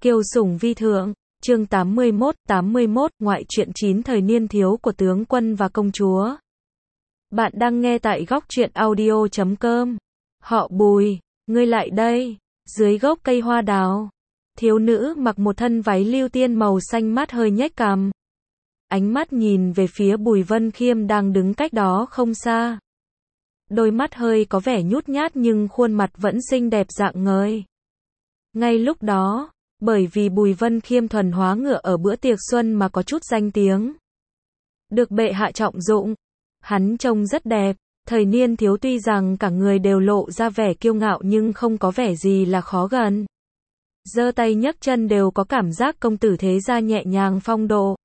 Kiêu sủng vi thượng, chương 81, ngoại truyện 9 thời niên thiếu của tướng quân và công chúa. Bạn đang nghe tại góc truyện audio.com. Họ Bùi, ngươi lại đây. Dưới gốc cây hoa đào, thiếu nữ mặc một thân váy lưu tiên màu xanh mát hơi nhếch cằm. Ánh mắt nhìn về phía Bùi Vân Khiêm đang đứng cách đó không xa. Đôi mắt hơi có vẻ nhút nhát nhưng khuôn mặt vẫn xinh đẹp rạng ngời. Ngay lúc đó, bởi vì Bùi Vân Khiêm thuần hóa ngựa ở bữa tiệc xuân mà có chút danh tiếng. Được bệ hạ trọng dụng, hắn trông rất đẹp, thời niên thiếu tuy rằng cả người đều lộ ra vẻ kiêu ngạo nhưng không có vẻ gì là khó gần. Giơ tay nhấc chân đều có cảm giác công tử thế gia nhẹ nhàng phong độ.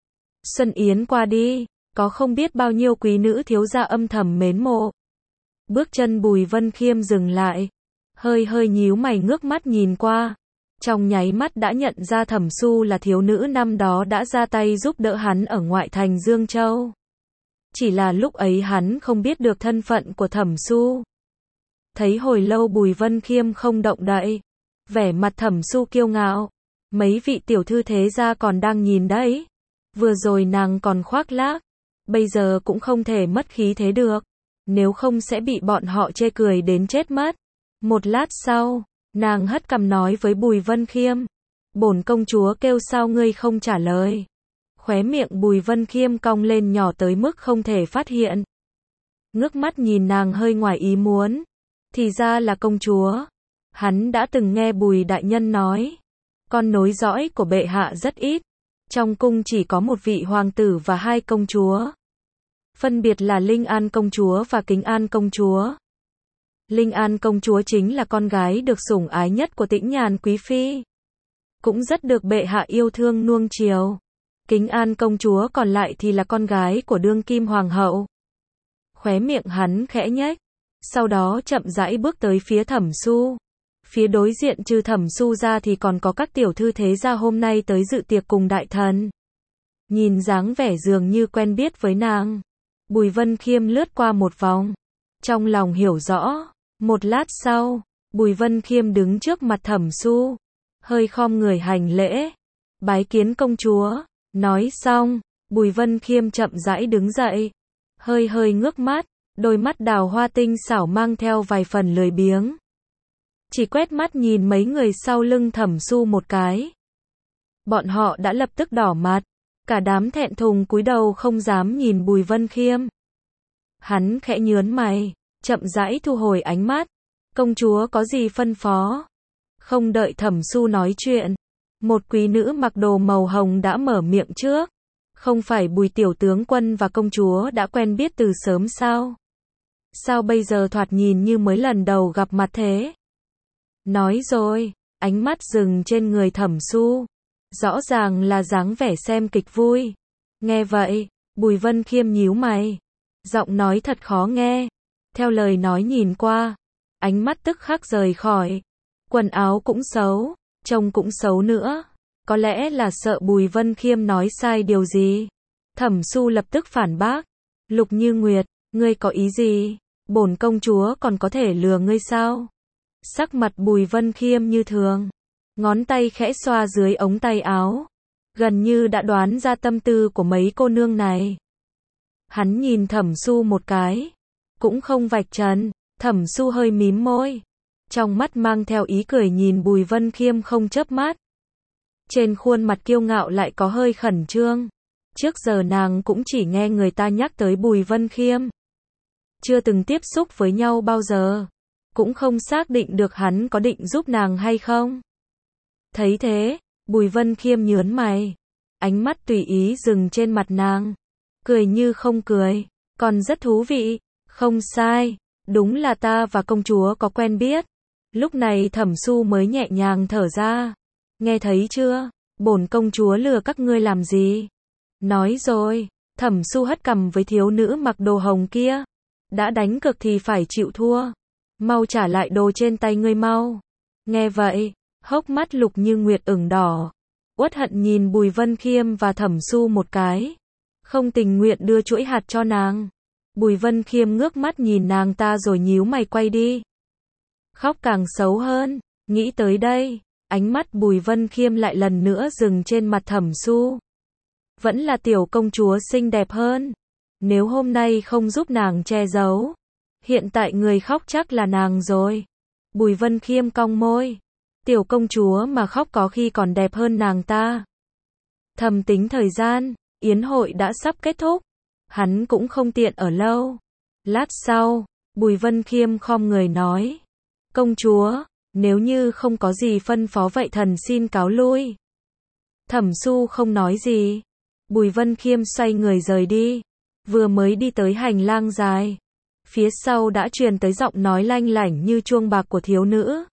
Xuân Yến qua đi, có không biết bao nhiêu quý nữ thiếu gia âm thầm mến mộ. Bước chân Bùi Vân Khiêm dừng lại, hơi nhíu mày ngước mắt nhìn qua. Trong nháy mắt đã nhận ra Thẩm Xu là thiếu nữ năm đó đã ra tay giúp đỡ hắn ở ngoại thành Dương Châu. Chỉ là lúc ấy hắn không biết được thân phận của Thẩm Xu. Thấy hồi lâu Bùi Vân Khiêm không động đậy, vẻ mặt Thẩm Xu kiêu ngạo. Mấy vị tiểu thư thế gia còn đang nhìn đấy. Vừa rồi nàng còn khoác lác, bây giờ cũng không thể mất khí thế được. Nếu không sẽ bị bọn họ chê cười đến chết mất. Một lát sau, nàng hất cằm nói với Bùi Vân Khiêm. Bổn công chúa kêu sao ngươi không trả lời. Khóe miệng Bùi Vân Khiêm cong lên nhỏ tới mức không thể phát hiện. Ngước mắt nhìn nàng hơi ngoài ý muốn. Thì ra là công chúa. Hắn đã từng nghe Bùi đại nhân nói. Con nối dõi của bệ hạ rất ít. Trong cung chỉ có một vị hoàng tử và hai công chúa. Phân biệt là Linh An công chúa và Kính An công chúa. Linh An công chúa chính là con gái được sủng ái nhất của Tĩnh Nhàn quý phi. Cũng rất được bệ hạ yêu thương nuông chiều. Kính An công chúa còn lại thì là con gái của đương kim hoàng hậu. Khóe miệng hắn khẽ nhếch, sau đó chậm rãi bước tới phía Thẩm Xu. Phía đối diện trừ Thẩm Xu ra thì còn có các tiểu thư thế gia hôm nay tới dự tiệc cùng đại thần. Nhìn dáng vẻ dường như quen biết với nàng, Bùi Vân Khiêm lướt qua một vòng, trong lòng hiểu rõ. Một lát sau, Bùi Vân Khiêm đứng trước mặt Thẩm Xu, hơi khom người hành lễ, bái kiến công chúa. Nói xong, Bùi Vân Khiêm chậm rãi đứng dậy, hơi ngước mắt, đôi mắt đào hoa tinh xảo mang theo vài phần lười biếng. Chỉ quét mắt nhìn mấy người sau lưng Thẩm Xu một cái. Bọn họ đã lập tức đỏ mặt, cả đám thẹn thùng cúi đầu không dám nhìn Bùi Vân Khiêm. Hắn khẽ nhướng mày, chậm rãi thu hồi ánh mắt. Công chúa có gì phân phó? Không đợi Thẩm Xu nói chuyện, một quý nữ mặc đồ màu hồng đã mở miệng trước. Không phải Bùi tiểu tướng quân và công chúa đã quen biết từ sớm sao? Sao bây giờ thoạt nhìn như mới lần đầu gặp mặt thế? Nói rồi, ánh mắt dừng trên người Thẩm Xu. Rõ ràng là dáng vẻ xem kịch vui. Nghe vậy, Bùi Vân Khiêm nhíu mày. Giọng nói thật khó nghe. Theo lời nói nhìn qua, ánh mắt tức khắc rời khỏi. Quần áo cũng xấu, trông cũng xấu nữa. Có lẽ là sợ Bùi Vân Khiêm nói sai điều gì. Thẩm Xu lập tức phản bác. Lục Như Nguyệt, ngươi có ý gì? Bổn công chúa còn có thể lừa ngươi sao? Sắc mặt Bùi Vân Khiêm như thường. Ngón tay khẽ xoa dưới ống tay áo. Gần như đã đoán ra tâm tư của mấy cô nương này. Hắn nhìn Thẩm Xu một cái. Cũng không vạch trần. Thẩm Xu hơi mím môi. Trong mắt mang theo ý cười nhìn Bùi Vân Khiêm không chớp mắt. Trên khuôn mặt kiêu ngạo lại có hơi khẩn trương. Trước giờ nàng cũng chỉ nghe người ta nhắc tới Bùi Vân Khiêm. Chưa từng tiếp xúc với nhau bao giờ. Cũng không xác định được hắn có định giúp nàng hay không. Thấy thế, Bùi Vân Khiêm nhướng mày. Ánh mắt tùy ý dừng trên mặt nàng. Cười như không cười. Còn rất thú vị. Không sai. Đúng là ta và công chúa có quen biết. Lúc này Thẩm Xu mới nhẹ nhàng thở ra. Nghe thấy chưa? Bổn công chúa lừa các ngươi làm gì? Nói rồi, Thẩm Xu hất cằm với thiếu nữ mặc đồ hồng kia. Đã đánh cược thì phải chịu thua. Mau trả lại đồ trên tay ngươi mau. Nghe vậy, hốc mắt Lục Như Nguyệt ửng đỏ. Uất hận nhìn Bùi Vân Khiêm và Thẩm Xu một cái. Không tình nguyện đưa chuỗi hạt cho nàng. Bùi Vân Khiêm ngước mắt nhìn nàng ta rồi nhíu mày quay đi. Khóc càng xấu hơn. Nghĩ tới đây, Ánh mắt Bùi Vân Khiêm lại lần nữa dừng trên mặt Thẩm Su. Vẫn là tiểu công chúa xinh đẹp hơn. Nếu hôm nay không giúp nàng che giấu, hiện tại người khóc chắc là nàng rồi. Bùi Vân Khiêm cong môi. Tiểu công chúa mà khóc có khi còn đẹp hơn nàng ta. Thầm tính thời gian, yến hội đã sắp kết thúc. Hắn cũng không tiện ở lâu. Lát sau, Bùi Vân Khiêm khom người nói. Công chúa, nếu như không có gì phân phó vậy thần xin cáo lui. Thẩm Su không nói gì. Bùi Vân Khiêm xoay người rời đi. Vừa mới đi tới hành lang dài, phía sau đã truyền tới giọng nói lanh lảnh như chuông bạc của thiếu nữ.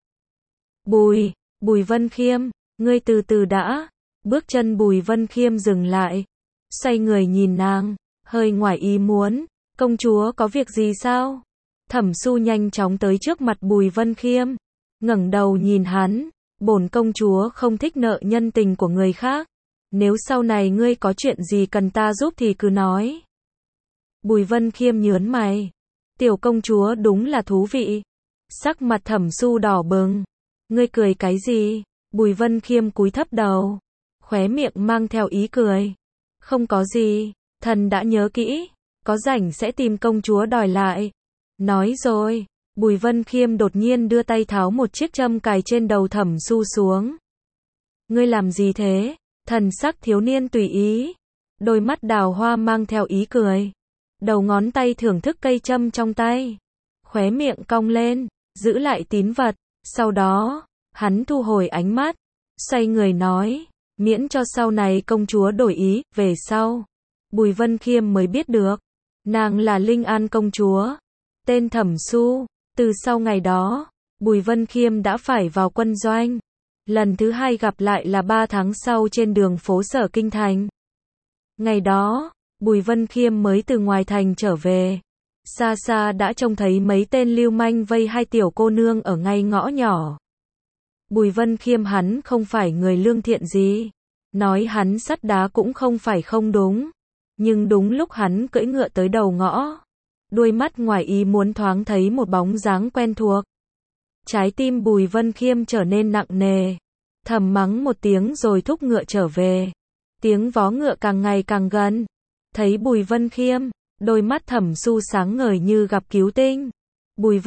Bùi Vân Khiêm, ngươi từ từ đã. Bước chân Bùi Vân Khiêm dừng lại, xoay người nhìn nàng, hơi ngoài ý muốn. Công chúa có việc gì sao? Thẩm Su nhanh chóng tới trước mặt Bùi Vân Khiêm, ngẩng đầu nhìn hắn. Bổn công chúa không thích nợ nhân tình của người khác. Nếu sau này ngươi có chuyện gì cần ta giúp thì cứ nói. Bùi Vân Khiêm nhướng mày. Tiểu công chúa đúng là thú vị. Sắc mặt Thẩm Su đỏ bừng. Ngươi cười cái gì? Bùi Vân Khiêm cúi thấp đầu, khóe miệng mang theo ý cười. Không có gì, thần đã nhớ kỹ, có rảnh sẽ tìm công chúa đòi lại. Nói rồi, Bùi Vân Khiêm đột nhiên đưa tay tháo một chiếc châm cài trên đầu Thẩm Su xuống. Ngươi làm gì thế? Thần sắc thiếu niên tùy ý, đôi mắt đào hoa mang theo ý cười. Đầu ngón tay thưởng thức cây châm trong tay, khóe miệng cong lên, giữ lại tín vật. Sau đó, hắn thu hồi ánh mắt, xoay người nói, miễn cho sau này công chúa đổi ý. Về sau, Bùi Vân Khiêm mới biết được, nàng là Linh An công chúa, tên Thẩm Su. Từ sau ngày đó, Bùi Vân Khiêm đã phải vào quân doanh. Lần thứ hai gặp lại là 3 tháng sau trên đường phố Sở Kinh Thành. Ngày đó, Bùi Vân Khiêm mới từ ngoài thành trở về. Xa xa đã trông thấy mấy tên lưu manh vây hai tiểu cô nương ở ngay ngõ nhỏ. Bùi Vân Khiêm hắn không phải người lương thiện gì. Nói hắn sắt đá cũng không phải không đúng. Nhưng đúng lúc hắn cưỡi ngựa tới đầu ngõ, đuôi mắt ngoài ý muốn thoáng thấy một bóng dáng quen thuộc. Trái tim Bùi Vân Khiêm trở nên nặng nề. Thầm mắng một tiếng rồi thúc ngựa trở về. Tiếng vó ngựa càng ngày càng gần. Thấy Bùi Vân Khiêm, đôi mắt Thẩm Su sáng ngời như gặp cứu tinh. Bùi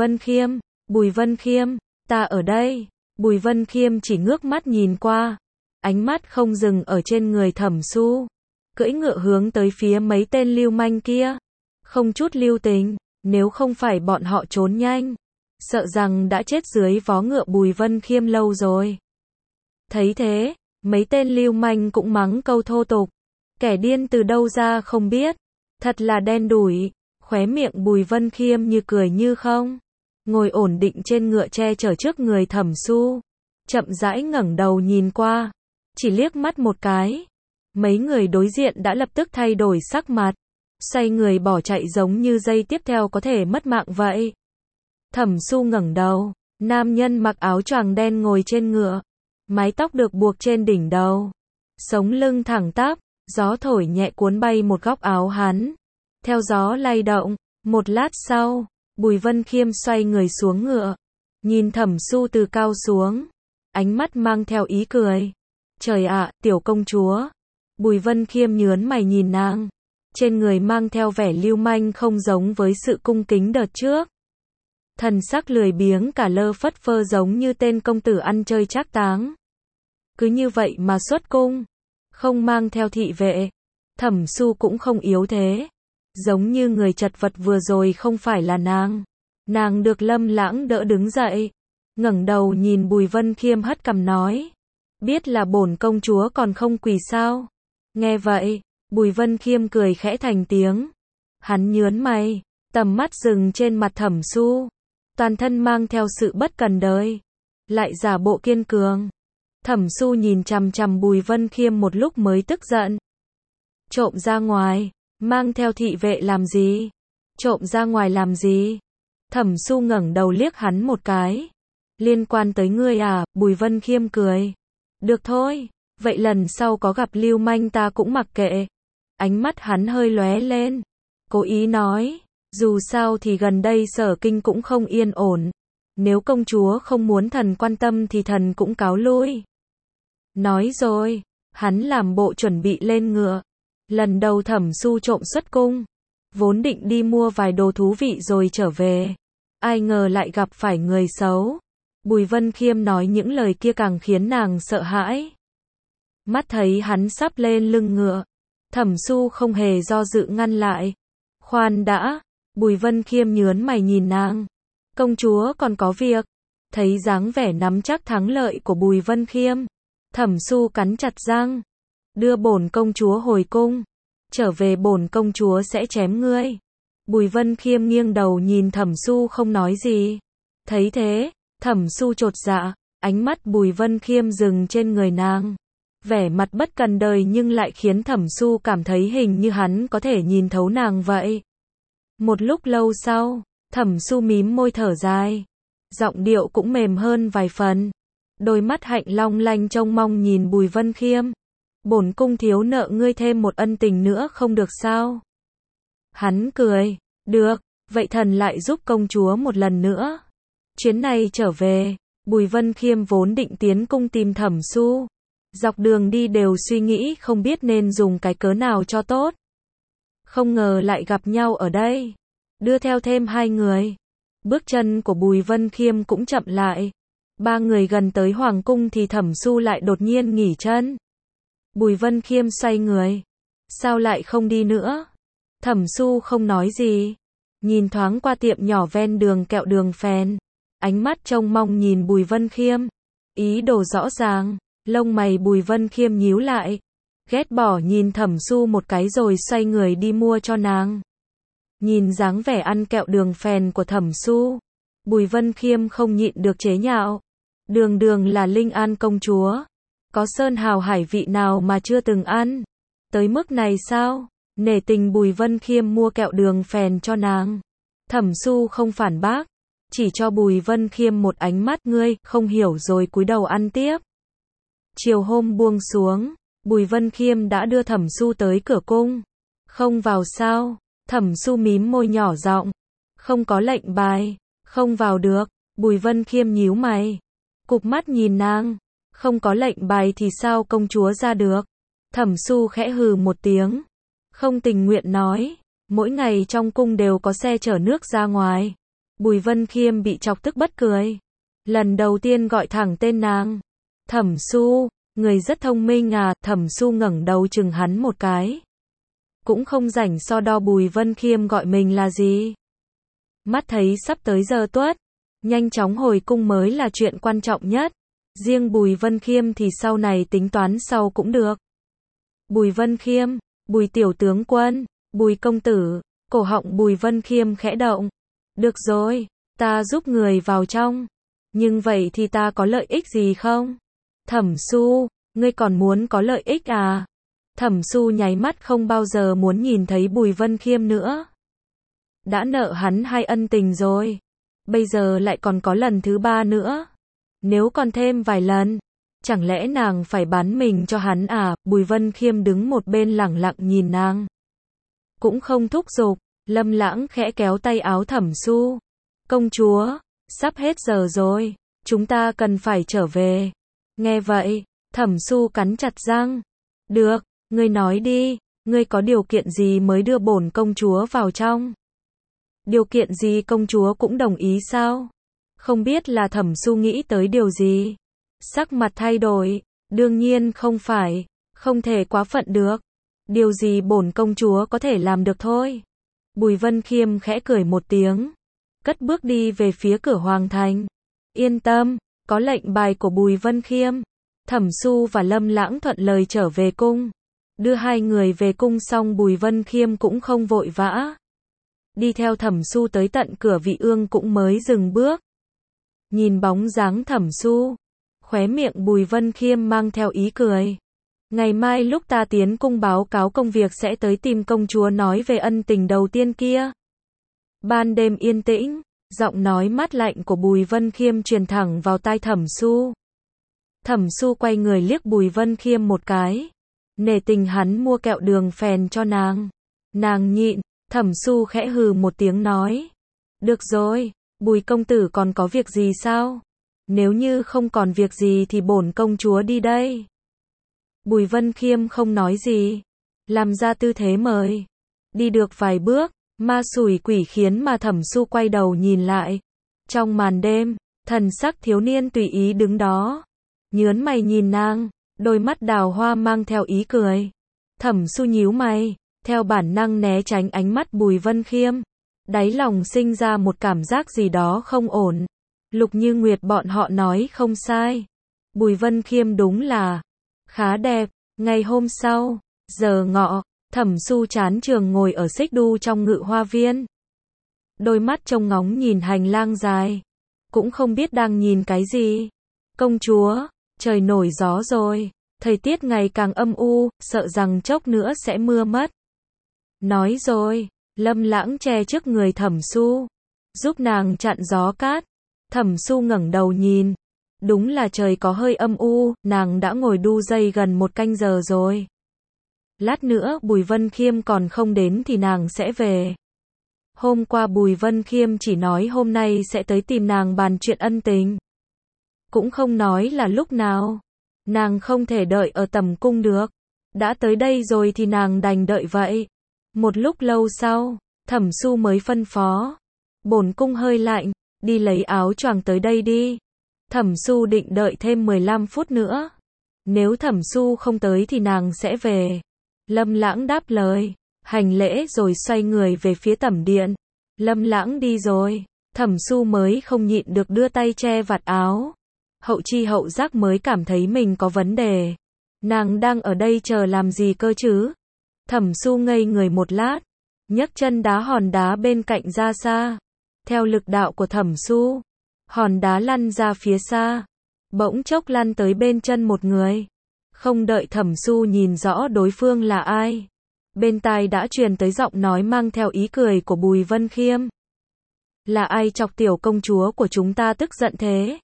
Vân Khiêm, ta ở đây. Bùi Vân Khiêm chỉ ngước mắt nhìn qua, ánh mắt không dừng ở trên người Thẩm Su, cưỡi ngựa hướng tới phía mấy tên lưu manh kia, không chút lưu tình. Nếu không phải bọn họ trốn nhanh, sợ rằng đã chết dưới vó ngựa Bùi Vân Khiêm lâu rồi. Thấy thế, mấy tên lưu manh cũng mắng câu thô tục. Kẻ điên từ đâu ra không biết. Thật là đen đủi. Khóe miệng Bùi Vân Khiêm như cười như không. Ngồi ổn định trên ngựa che chở trước người Thẩm Su. Chậm rãi ngẩng đầu nhìn qua. Chỉ liếc mắt một cái. Mấy người đối diện đã lập tức thay đổi sắc mặt. Xoay người bỏ chạy giống như giây tiếp theo có thể mất mạng vậy. Thẩm Su ngẩng đầu. Nam nhân mặc áo choàng đen ngồi trên ngựa. Mái tóc được buộc trên đỉnh đầu. Sống lưng thẳng tắp. Gió thổi nhẹ cuốn bay một góc áo hắn. Theo gió lay động. Một lát sau, Bùi Vân Khiêm xoay người xuống ngựa. Nhìn Thẩm Su từ cao xuống. Ánh mắt mang theo ý cười. Trời ạ, tiểu công chúa. Bùi Vân Khiêm nhướng mày nhìn nàng. Trên người mang theo vẻ lưu manh không giống với sự cung kính đợt trước. Thần sắc lười biếng cả lơ phất phơ giống như tên công tử ăn chơi trác táng. Cứ như vậy mà xuất cung. Không mang theo thị vệ. Thẩm Su cũng không yếu thế. Giống như người chật vật vừa rồi không phải là nàng. Nàng được Lâm Lãng đỡ đứng dậy. Ngẩng đầu nhìn Bùi Vân Khiêm hất cằm nói. Biết là bổn công chúa còn không quỳ sao? Nghe vậy, Bùi Vân Khiêm cười khẽ thành tiếng. Hắn nhướng mày, tầm mắt dừng trên mặt Thẩm Su. Toàn thân mang theo sự bất cần đời. Lại giả bộ kiên cường. Thẩm Su nhìn chằm chằm Bùi Vân Khiêm một lúc mới tức giận. Trộm ra ngoài, mang theo thị vệ làm gì? Trộm ra ngoài làm gì? Thẩm Su ngẩng đầu liếc hắn một cái. Liên quan tới ngươi à? Bùi Vân Khiêm cười. Được thôi, vậy lần sau có gặp lưu manh ta cũng mặc kệ. Ánh mắt hắn hơi lóe lên. Cố ý nói, dù sao thì gần đây Sở Kinh cũng không yên ổn. Nếu công chúa không muốn thần quan tâm thì thần cũng cáo lui. Nói rồi, hắn làm bộ chuẩn bị lên ngựa. Lần đầu Thẩm Su trộm xuất cung, vốn định đi mua vài đồ thú vị rồi trở về. Ai ngờ lại gặp phải người xấu. Bùi Vân Khiêm nói những lời kia càng khiến nàng sợ hãi. Mắt thấy hắn sắp lên lưng ngựa, Thẩm Su không hề do dự ngăn lại. Khoan đã, Bùi Vân Khiêm nhướng mày nhìn nàng. Công chúa còn có việc. Thấy dáng vẻ nắm chắc thắng lợi của Bùi Vân Khiêm, Thẩm Su cắn chặt răng. Đưa bổn công chúa hồi cung. Trở về bổn công chúa sẽ chém ngươi. Bùi Vân Khiêm nghiêng đầu nhìn Thẩm Su không nói gì. Thấy thế, Thẩm Su chột dạ, ánh mắt Bùi Vân Khiêm dừng trên người nàng. Vẻ mặt bất cần đời nhưng lại khiến Thẩm Su cảm thấy hình như hắn có thể nhìn thấu nàng vậy. Một lúc lâu sau, Thẩm Su mím môi thở dài. Giọng điệu cũng mềm hơn vài phần. Đôi mắt hạnh long lanh trông mong nhìn Bùi Vân Khiêm. Bổn cung thiếu nợ ngươi thêm một ân tình nữa không được sao? Hắn cười. Được, vậy thần lại giúp công chúa một lần nữa. Chuyến này trở về, Bùi Vân Khiêm vốn định tiến cung tìm Thẩm Su. Dọc đường đi đều suy nghĩ không biết nên dùng cái cớ nào cho tốt. Không ngờ lại gặp nhau ở đây. Đưa theo thêm hai người. Bước chân của Bùi Vân Khiêm cũng chậm lại. Ba người gần tới Hoàng cung thì Thẩm Su lại đột nhiên nghỉ chân. Bùi Vân Khiêm xoay người. Sao lại không đi nữa? Thẩm Su không nói gì. Nhìn thoáng qua tiệm nhỏ ven đường kẹo đường phèn. Ánh mắt trông mong nhìn Bùi Vân Khiêm. Ý đồ rõ ràng. Lông mày Bùi Vân Khiêm nhíu lại. Ghét bỏ nhìn Thẩm Su một cái rồi xoay người đi mua cho nàng. Nhìn dáng vẻ ăn kẹo đường phèn của Thẩm Su, Bùi Vân Khiêm không nhịn được chế nhạo. Đường đường là Linh An công chúa. Có sơn hào hải vị nào mà chưa từng ăn? Tới mức này sao? Nể tình Bùi Vân Khiêm mua kẹo đường phèn cho nàng. Thẩm Su không phản bác. Chỉ cho Bùi Vân Khiêm một ánh mắt ngươi không hiểu rồi cúi đầu ăn tiếp. Chiều hôm buông xuống, Bùi Vân Khiêm đã đưa Thẩm Su tới cửa cung. Không vào sao? Thẩm Su mím môi nhỏ giọng. Không có lệnh bài. Không vào được. Bùi Vân Khiêm nhíu mày. Cụp mắt nhìn nàng. Không có lệnh bài thì sao công chúa ra được? Thẩm Su khẽ hừ một tiếng. Không tình nguyện nói. Mỗi ngày trong cung đều có xe chở nước ra ngoài. Bùi Vân Khiêm bị chọc tức bất cười. Lần đầu tiên gọi thẳng tên nàng. Thẩm Su, người rất thông minh à? Thẩm Su ngẩng đầu chừng hắn một cái. Cũng không rảnh so đo Bùi Vân Khiêm gọi mình là gì. Mắt thấy sắp tới giờ tuất, nhanh chóng hồi cung mới là chuyện quan trọng nhất. Riêng Bùi Vân Khiêm thì sau này tính toán sau cũng được. Bùi Vân Khiêm, Bùi tiểu tướng quân, Bùi công tử, cổ họng Bùi Vân Khiêm khẽ động. Được rồi, ta giúp người vào trong. Nhưng vậy thì ta có lợi ích gì không? Thẩm Su, ngươi còn muốn có lợi ích à? Thẩm Su nháy mắt không bao giờ muốn nhìn thấy Bùi Vân Khiêm nữa. Đã nợ hắn hai ân tình rồi. Bây giờ lại còn có lần thứ ba nữa. Nếu còn thêm vài lần, chẳng lẽ nàng phải bán mình cho hắn à? Bùi Vân Khiêm đứng một bên lẳng lặng nhìn nàng. Cũng không thúc giục. Lâm Lãng khẽ kéo tay áo Thẩm Su. Công chúa, sắp hết giờ rồi. Chúng ta cần phải trở về. Nghe vậy, Thẩm Su cắn chặt răng. Được, ngươi nói đi. Ngươi có điều kiện gì mới đưa bổn công chúa vào trong? Điều kiện gì công chúa cũng đồng ý sao? Không biết là Thẩm Su nghĩ tới điều gì. Sắc mặt thay đổi. Đương nhiên không phải. Không thể quá phận được. Điều gì bổn công chúa có thể làm được thôi. Bùi Vân Khiêm khẽ cười một tiếng. Cất bước đi về phía cửa hoàng thành. Yên tâm, có lệnh bài của Bùi Vân Khiêm. Thẩm Su và Lâm Lãng thuận lời trở về cung. Đưa hai người về cung xong Bùi Vân Khiêm cũng không vội vã. Đi theo Thẩm Su tới tận cửa Vị Ương cũng mới dừng bước. Nhìn bóng dáng Thẩm Su, khóe miệng Bùi Vân Khiêm mang theo ý cười. Ngày mai lúc ta tiến cung báo cáo công việc sẽ tới tìm công chúa nói về ân tình đầu tiên kia. Ban đêm yên tĩnh, giọng nói mát lạnh của Bùi Vân Khiêm truyền thẳng vào tai Thẩm Su. Thẩm Su quay người liếc Bùi Vân Khiêm một cái. Nể tình hắn mua kẹo đường phèn cho nàng. Nàng nhịn, Thẩm Su khẽ hừ một tiếng nói. Được rồi, Bùi công tử còn có việc gì sao? Nếu như không còn việc gì thì bổn công chúa đi đây. Bùi Vân Khiêm không nói gì, làm ra tư thế mời. Đi được vài bước, ma xủi quỷ khiến mà Thẩm Su quay đầu nhìn lại. Trong màn đêm, thần sắc thiếu niên tùy ý đứng đó, nhớn mày nhìn nàng, đôi mắt đào hoa mang theo ý cười. Thẩm Su nhíu mày, theo bản năng né tránh ánh mắt Bùi Vân Khiêm. Đáy lòng sinh ra một cảm giác gì đó không ổn. Lục Như Nguyệt bọn họ nói không sai. Bùi Vân Khiêm đúng là khá đẹp. Ngày hôm sau, giờ ngọ, Thẩm Su chán trường ngồi ở xích đu trong Ngự Hoa Viên. Đôi mắt trông ngóng nhìn hành lang dài, cũng không biết đang nhìn cái gì. Công chúa, trời nổi gió rồi, thời tiết ngày càng âm u, sợ rằng chốc nữa sẽ mưa mất. Nói rồi, Lâm Lãng che trước người Thẩm Su, giúp nàng chặn gió cát. Thẩm Su ngẩng đầu nhìn, đúng là trời có hơi âm u, nàng đã ngồi đu dây gần 1 canh giờ rồi. Lát nữa Bùi Vân Khiêm còn không đến thì nàng sẽ về. Hôm qua Bùi Vân Khiêm chỉ nói hôm nay sẽ tới tìm nàng bàn chuyện ân tình. Cũng không nói là lúc nào. Nàng không thể đợi ở tầm cung được. Đã tới đây rồi thì nàng đành đợi vậy. Một lúc lâu sau, Thẩm Su mới phân phó. Bổn cung hơi lạnh, đi lấy áo choàng tới đây đi. Thẩm Su định đợi thêm 15 phút nữa. Nếu Thẩm Su không tới thì nàng sẽ về. Lâm Lãng đáp lời, hành lễ rồi xoay người về phía tẩm điện. Lâm Lãng đi rồi, Thẩm Su mới không nhịn được đưa tay che vạt áo. Hậu chi hậu giác mới cảm thấy mình có vấn đề. Nàng đang ở đây chờ làm gì cơ chứ? Thẩm Su ngây người một lát, nhấc chân đá hòn đá bên cạnh ra xa. Theo lực đạo của Thẩm Su, hòn đá lăn ra phía xa, bỗng chốc lăn tới bên chân một người. Không đợi Thẩm Su nhìn rõ đối phương là ai, bên tai đã truyền tới giọng nói mang theo ý cười của Bùi Vân Khiêm. Là ai chọc tiểu công chúa của chúng ta tức giận thế?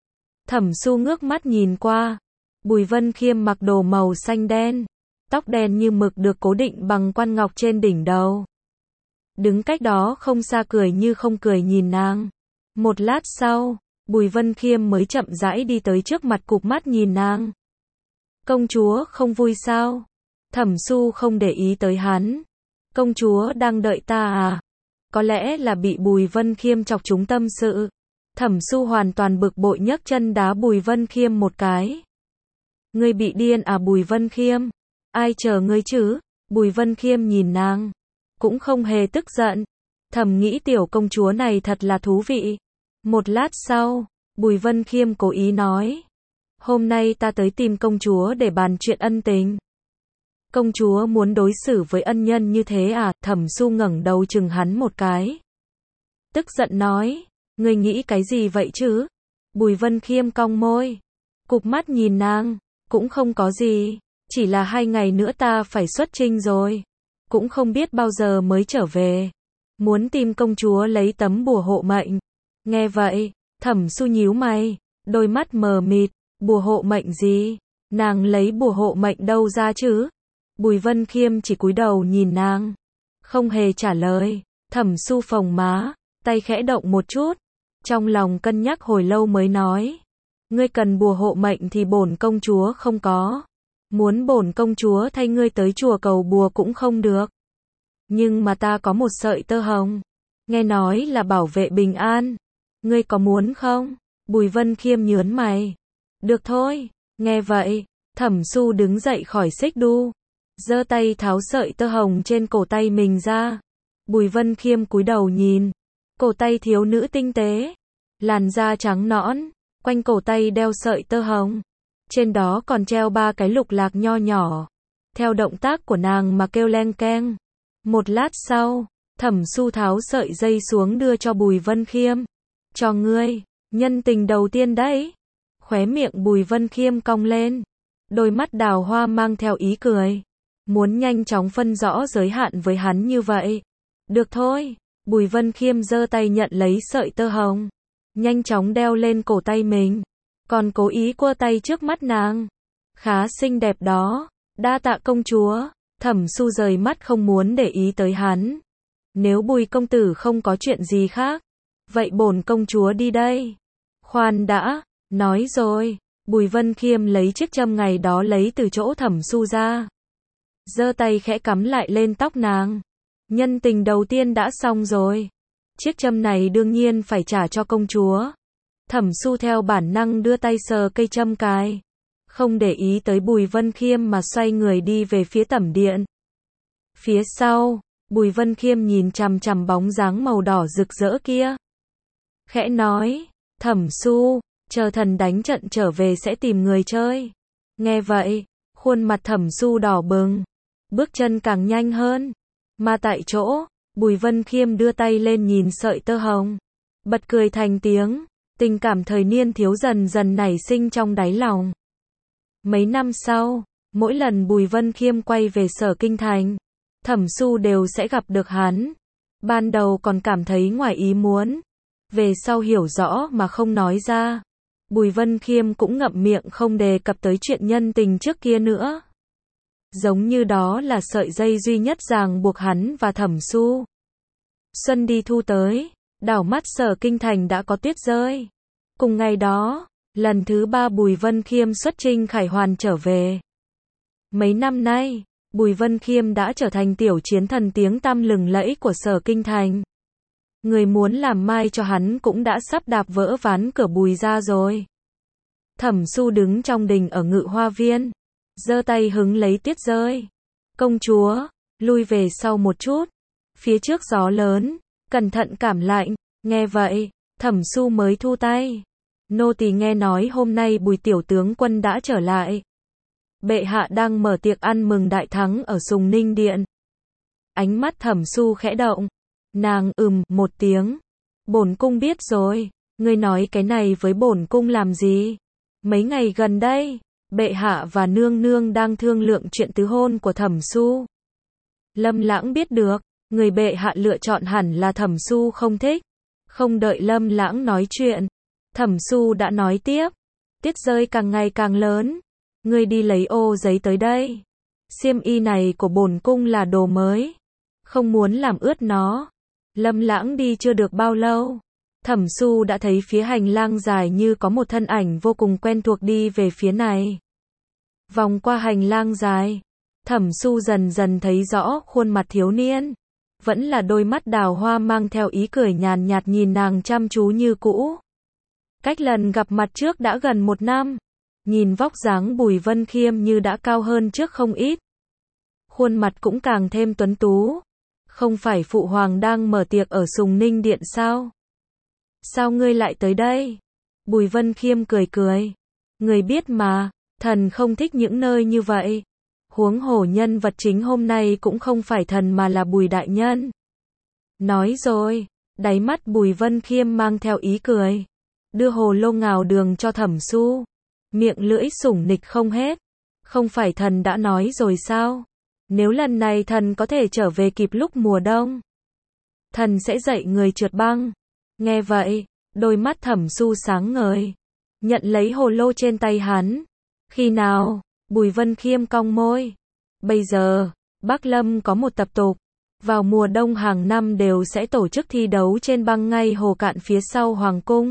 Thẩm Su ngước mắt nhìn qua, Bùi Vân Khiêm mặc đồ màu xanh đen, tóc đen như mực được cố định bằng quan ngọc trên đỉnh đầu. Đứng cách đó không xa cười như không cười nhìn nàng. Một lát sau, Bùi Vân Khiêm mới chậm rãi đi tới trước mặt cụp mắt nhìn nàng. Công chúa không vui sao? Thẩm Su không để ý tới hắn. Công chúa đang đợi ta à? Có lẽ là bị Bùi Vân Khiêm chọc trúng tâm sự. Thẩm Su hoàn toàn bực bội nhấc chân đá Bùi Vân Khiêm một cái. Ngươi bị điên à Bùi Vân Khiêm? Ai chờ ngươi chứ? Bùi Vân Khiêm nhìn nàng, cũng không hề tức giận. Thầm nghĩ tiểu công chúa này thật là thú vị. Một lát sau, Bùi Vân Khiêm cố ý nói. Hôm nay ta tới tìm công chúa để bàn chuyện ân tình. Công chúa muốn đối xử với ân nhân như thế à? Thẩm Su ngẩng đầu chừng hắn một cái. Tức giận nói, ngươi nghĩ cái gì vậy chứ? Bùi Vân Khiêm cong môi, cụp mắt nhìn nàng, cũng không có gì, chỉ là 2 ngày nữa ta phải xuất chinh rồi, cũng không biết bao giờ mới trở về. Muốn tìm công chúa lấy tấm bùa hộ mệnh. Nghe vậy, Thẩm Su nhíu mày, đôi mắt mờ mịt, bùa hộ mệnh gì? Nàng lấy bùa hộ mệnh đâu ra chứ? Bùi Vân Khiêm chỉ cúi đầu nhìn nàng, không hề trả lời. Thẩm Su phồng má, tay khẽ động một chút, trong lòng cân nhắc hồi lâu mới nói. Ngươi cần bùa hộ mệnh thì bổn công chúa không có. Muốn bổn công chúa thay ngươi tới chùa cầu bùa cũng không được. Nhưng mà ta có một sợi tơ hồng, nghe nói là bảo vệ bình an. Ngươi có muốn không? Bùi Vân Khiêm nhớn mày. Được thôi. Nghe vậy, Thẩm Su đứng dậy khỏi xích đu, giơ tay tháo sợi tơ hồng trên cổ tay mình ra. Bùi Vân Khiêm cúi đầu nhìn, cổ tay thiếu nữ tinh tế, làn da trắng nõn, quanh cổ tay đeo sợi tơ hồng, trên đó còn treo 3 cái lục lạc nho nhỏ. Theo động tác của nàng mà kêu leng keng. Một lát sau, Thẩm Su tháo sợi dây xuống đưa cho Bùi Vân Khiêm. Cho ngươi, nhân tình đầu tiên đấy. Khóe miệng Bùi Vân Khiêm cong lên, đôi mắt đào hoa mang theo ý cười. Muốn nhanh chóng phân rõ giới hạn với hắn như vậy. Được thôi. Bùi Vân Khiêm giơ tay nhận lấy sợi tơ hồng, nhanh chóng đeo lên cổ tay mình, còn cố ý quơ tay trước mắt nàng. Khá xinh đẹp đó. Đa tạ công chúa. Thẩm Su rời mắt không muốn để ý tới hắn. Nếu Bùi công tử không có chuyện gì khác, vậy bổn công chúa đi đây. Khoan đã. Nói rồi, Bùi Vân Khiêm lấy chiếc châm ngày đó lấy từ chỗ Thẩm Su ra. Giơ tay khẽ cắm lại lên tóc nàng. Nhân tình đầu tiên đã xong rồi. Chiếc châm này đương nhiên phải trả cho công chúa. Thẩm Su theo bản năng đưa tay sờ cây châm cài. Không để ý tới Bùi Vân Khiêm mà xoay người đi về phía tẩm điện. Phía sau, Bùi Vân Khiêm nhìn chằm chằm bóng dáng màu đỏ rực rỡ kia. Khẽ nói, Thẩm Su, chờ thần đánh trận trở về sẽ tìm người chơi. Nghe vậy, khuôn mặt Thẩm Su đỏ bừng, bước chân càng nhanh hơn. Mà tại chỗ, Bùi Vân Khiêm đưa tay lên nhìn sợi tơ hồng. Bật cười thành tiếng, tình cảm thời niên thiếu dần dần nảy sinh trong đáy lòng. Mấy năm sau, mỗi lần Bùi Vân Khiêm quay về Sở Kinh Thành, Thẩm Su đều sẽ gặp được hắn. Ban đầu còn cảm thấy ngoài ý muốn, về sau hiểu rõ mà không nói ra. Bùi Vân Khiêm cũng ngậm miệng không đề cập tới chuyện nhân tình trước kia nữa. Giống như đó là sợi dây duy nhất ràng buộc hắn và Thẩm Su. Xuân đi thu tới, đảo mắt Sở Kinh Thành đã có tuyết rơi. Cùng ngày đó, lần thứ 3 Bùi Vân Khiêm xuất chinh khải hoàn trở về. Mấy năm nay, Bùi Vân Khiêm đã trở thành tiểu chiến thần tiếng tăm lừng lẫy của Sở Kinh Thành. Người muốn làm mai cho hắn cũng đã sắp đạp vỡ ván cửa Bùi ra rồi. Thẩm Su đứng trong đình ở Ngự Hoa Viên, giơ tay hứng lấy tuyết rơi. Công chúa, lui về sau một chút. Phía trước gió lớn, cẩn thận cảm lạnh. Nghe vậy, Thẩm Su mới thu tay. Nô tỳ nghe nói hôm nay Bùi tiểu tướng quân đã trở lại. Bệ hạ đang mở tiệc ăn mừng đại thắng ở Sùng Ninh Điện. Ánh mắt Thẩm Su khẽ động. Nàng một tiếng. Bổn cung biết rồi. Ngươi nói cái này với bổn cung làm gì? Mấy ngày gần đây, bệ hạ và nương nương đang thương lượng chuyện tứ hôn của Thẩm Su. Lâm Lãng biết được, người bệ hạ lựa chọn hẳn là Thẩm Su không thích. Không đợi Lâm Lãng nói chuyện, Thẩm Su đã nói tiếp. Tuyết rơi càng ngày càng lớn. Ngươi đi lấy ô giấy tới đây. Xiêm y này của bổn cung là đồ mới. Không muốn làm ướt nó. Lâm Lãng đi chưa được bao lâu. Thẩm Su đã thấy phía hành lang dài như có một thân ảnh vô cùng quen thuộc đi về phía này. Vòng qua hành lang dài, Thẩm Su dần dần thấy rõ khuôn mặt thiếu niên. Vẫn là đôi mắt đào hoa mang theo ý cười nhàn nhạt nhìn nàng chăm chú như cũ. Cách lần gặp mặt trước đã gần 1 năm. Nhìn vóc dáng Bùi Vân Khiêm như đã cao hơn trước không ít. Khuôn mặt cũng càng thêm tuấn tú. Không phải phụ hoàng đang mở tiệc ở Sùng Ninh Điện sao? Sao ngươi lại tới đây? Bùi Vân Khiêm cười cười. Người biết mà, thần không thích những nơi như vậy. Huống hồ nhân vật chính hôm nay cũng không phải thần mà là Bùi đại nhân. Nói rồi, đáy mắt Bùi Vân Khiêm mang theo ý cười. Đưa hồ lô ngào đường cho Thẩm Su. Miệng lưỡi sủng nịch không hết. Không phải thần đã nói rồi sao? Nếu lần này thần có thể trở về kịp lúc mùa đông, thần sẽ dạy người trượt băng. Nghe vậy, đôi mắt Thẩm Su sáng ngời. Nhận lấy hồ lô trên tay hắn. Khi nào? Bùi Vân Khiêm cong môi. Bây giờ, Bắc Lâm có một tập tục. Vào mùa đông hàng năm đều sẽ tổ chức thi đấu trên băng ngay hồ cạn phía sau Hoàng cung.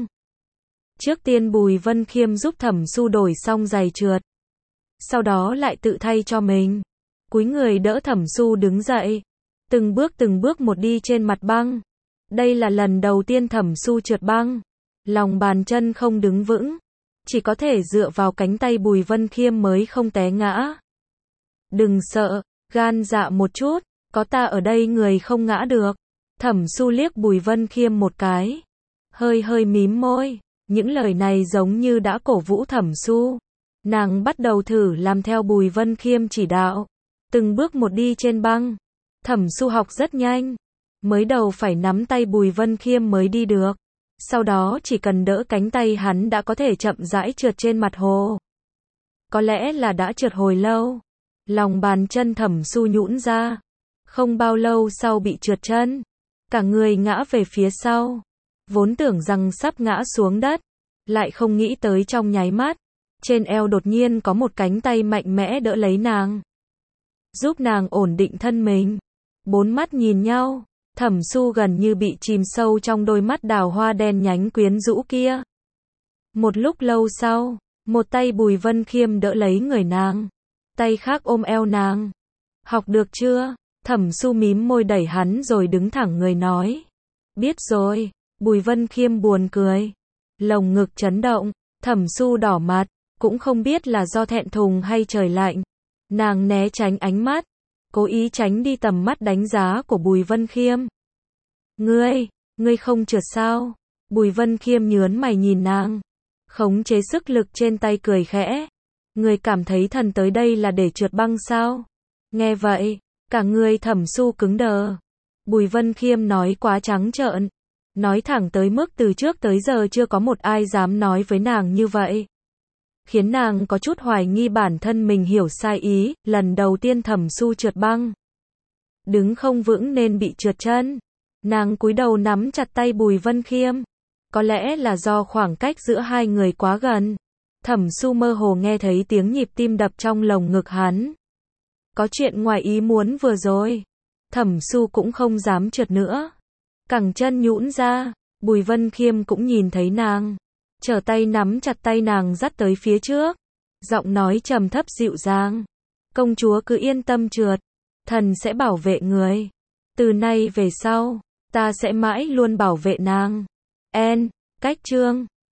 Trước tiên Bùi Vân Khiêm giúp Thẩm Su đổi xong giày trượt. Sau đó lại tự thay cho mình. Cúi người đỡ Thẩm Su đứng dậy. Từng bước một đi trên mặt băng. Đây là lần đầu tiên Thẩm Su trượt băng. Lòng bàn chân không đứng vững. Chỉ có thể dựa vào cánh tay Bùi Vân Khiêm mới không té ngã. Đừng sợ, gan dạ một chút. Có ta ở đây người không ngã được. Thẩm Su liếc Bùi Vân Khiêm một cái. Hơi mím môi. Những lời này giống như đã cổ vũ Thẩm Su. Nàng bắt đầu thử làm theo Bùi Vân Khiêm chỉ đạo. Từng bước một đi trên băng. Thẩm Su học rất nhanh. Mới đầu phải nắm tay Bùi Vân Khiêm mới đi được. Sau đó chỉ cần đỡ cánh tay hắn đã có thể chậm rãi trượt trên mặt hồ. Có lẽ là đã trượt hồi lâu. Lòng bàn chân Thẩm Su nhũn ra. Không bao lâu sau bị trượt chân. Cả người ngã về phía sau. Vốn tưởng rằng sắp ngã xuống đất. Lại không nghĩ tới trong nháy mắt. Trên eo đột nhiên có một cánh tay mạnh mẽ đỡ lấy nàng. Giúp nàng ổn định thân mình. 4 mắt nhìn nhau. Thẩm Su gần như bị chìm sâu trong đôi mắt đào hoa đen nhánh quyến rũ kia. Một lúc lâu sau, Một tay Bùi Vân Khiêm đỡ lấy người nàng, tay khác ôm eo nàng. Học được chưa? Thẩm Su mím môi đẩy hắn rồi đứng thẳng người nói. Biết rồi. Bùi Vân Khiêm buồn cười. Lồng ngực chấn động, Thẩm Su đỏ mặt, cũng không biết là do thẹn thùng hay trời lạnh. Nàng né tránh ánh mắt, cố ý tránh đi tầm mắt đánh giá của Bùi Vân Khiêm. Ngươi không trượt sao? Bùi Vân Khiêm nhướng mày nhìn nàng, khống chế sức lực trên tay cười khẽ. Ngươi cảm thấy thần tới đây là để trượt băng sao? Nghe vậy, cả người Thẩm Su cứng đờ. Bùi Vân Khiêm nói quá trắng trợn, nói thẳng tới mức từ trước tới giờ chưa có một ai dám nói với nàng như vậy. Khiến nàng có chút hoài nghi bản thân mình hiểu sai ý, lần đầu tiên Thẩm Su trượt băng. Đứng không vững nên bị trượt chân. Nàng cúi đầu nắm chặt tay Bùi Vân Khiêm. Có lẽ là do khoảng cách giữa hai người quá gần. Thẩm Su mơ hồ nghe thấy tiếng nhịp tim đập trong lồng ngực hắn. Có chuyện ngoài ý muốn vừa rồi. Thẩm Su cũng không dám trượt nữa. Cẳng chân nhũn ra, Bùi Vân Khiêm cũng nhìn thấy nàng. Trở tay nắm chặt tay nàng dắt tới phía trước. Giọng nói trầm thấp dịu dàng. Công chúa cứ yên tâm trượt. Thần sẽ bảo vệ người. Từ nay về sau, ta sẽ mãi luôn bảo vệ nàng. Cách chương